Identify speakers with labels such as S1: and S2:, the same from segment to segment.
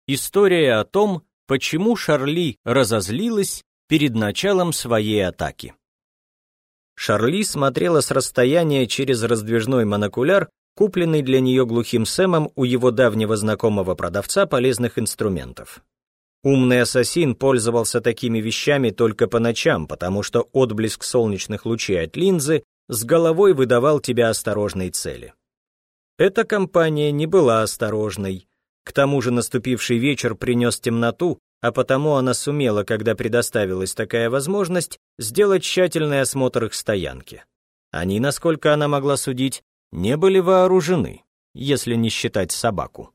S1: История о том, почему Шарли разозлилась перед началом своей атаки. Шарли смотрела с расстояния через раздвижной монокуляр, купленный для нее глухим Сэмом у его давнего знакомого продавца полезных инструментов. Умный ассасин пользовался такими вещами только по ночам, потому что отблеск солнечных лучей от линзы с головой выдавал тебя осторожной цели. Эта компания не была осторожной. К тому же наступивший вечер принес темноту, а потому она сумела, когда предоставилась такая возможность, сделать тщательный осмотр их стоянки. Они, насколько она могла судить, не были вооружены, если не считать собаку.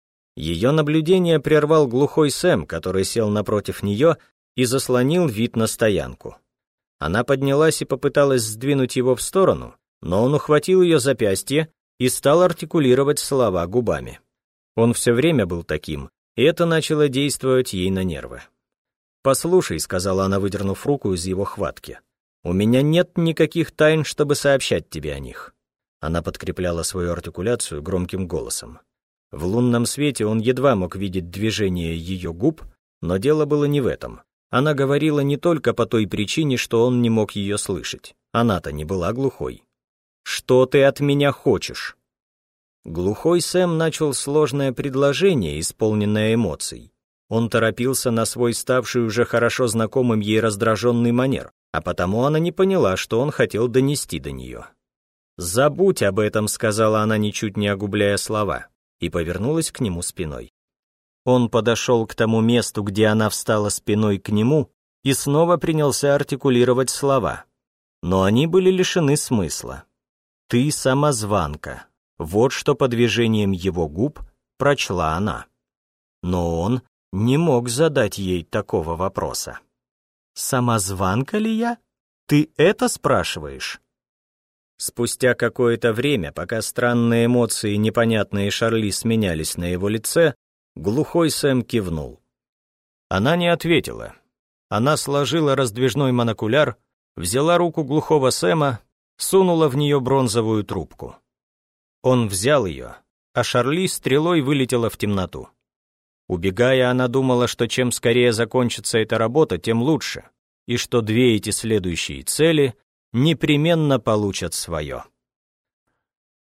S1: Ее наблюдение прервал глухой Сэм, который сел напротив нее и заслонил вид на стоянку. Она поднялась и попыталась сдвинуть его в сторону, но он ухватил ее запястье и стал артикулировать слова губами. Он все время был таким, и это начало действовать ей на нервы. «Послушай», — сказала она, выдернув руку из его хватки, — «у меня нет никаких тайн, чтобы сообщать тебе о них». Она подкрепляла свою артикуляцию громким голосом. В лунном свете он едва мог видеть движение ее губ, но дело было не в этом. Она говорила не только по той причине, что он не мог ее слышать. Она-то не была глухой. «Что ты от меня хочешь?» Глухой Сэм начал сложное предложение, исполненное эмоций. Он торопился на свой ставший уже хорошо знакомым ей раздраженный манер, а потому она не поняла, что он хотел донести до нее. «Забудь об этом», — сказала она, ничуть не огубляя слова, и повернулась к нему спиной. Он подошел к тому месту, где она встала спиной к нему, и снова принялся артикулировать слова. Но они были лишены смысла. «Ты самозванка». Вот что по движениям его губ прочла она. Но он не мог задать ей такого вопроса. «Самозванка ли я? Ты это спрашиваешь?» Спустя какое-то время, пока странные эмоции, непонятные Шарли, сменялись на его лице, глухой Сэм кивнул. Она не ответила. Она сложила раздвижной монокуляр, взяла руку глухого Сэма, сунула в нее бронзовую трубку. Он взял ее, а Шарли стрелой вылетела в темноту. Убегая, она думала, что чем скорее закончится эта работа, тем лучше, и что две эти следующие цели непременно получат свое.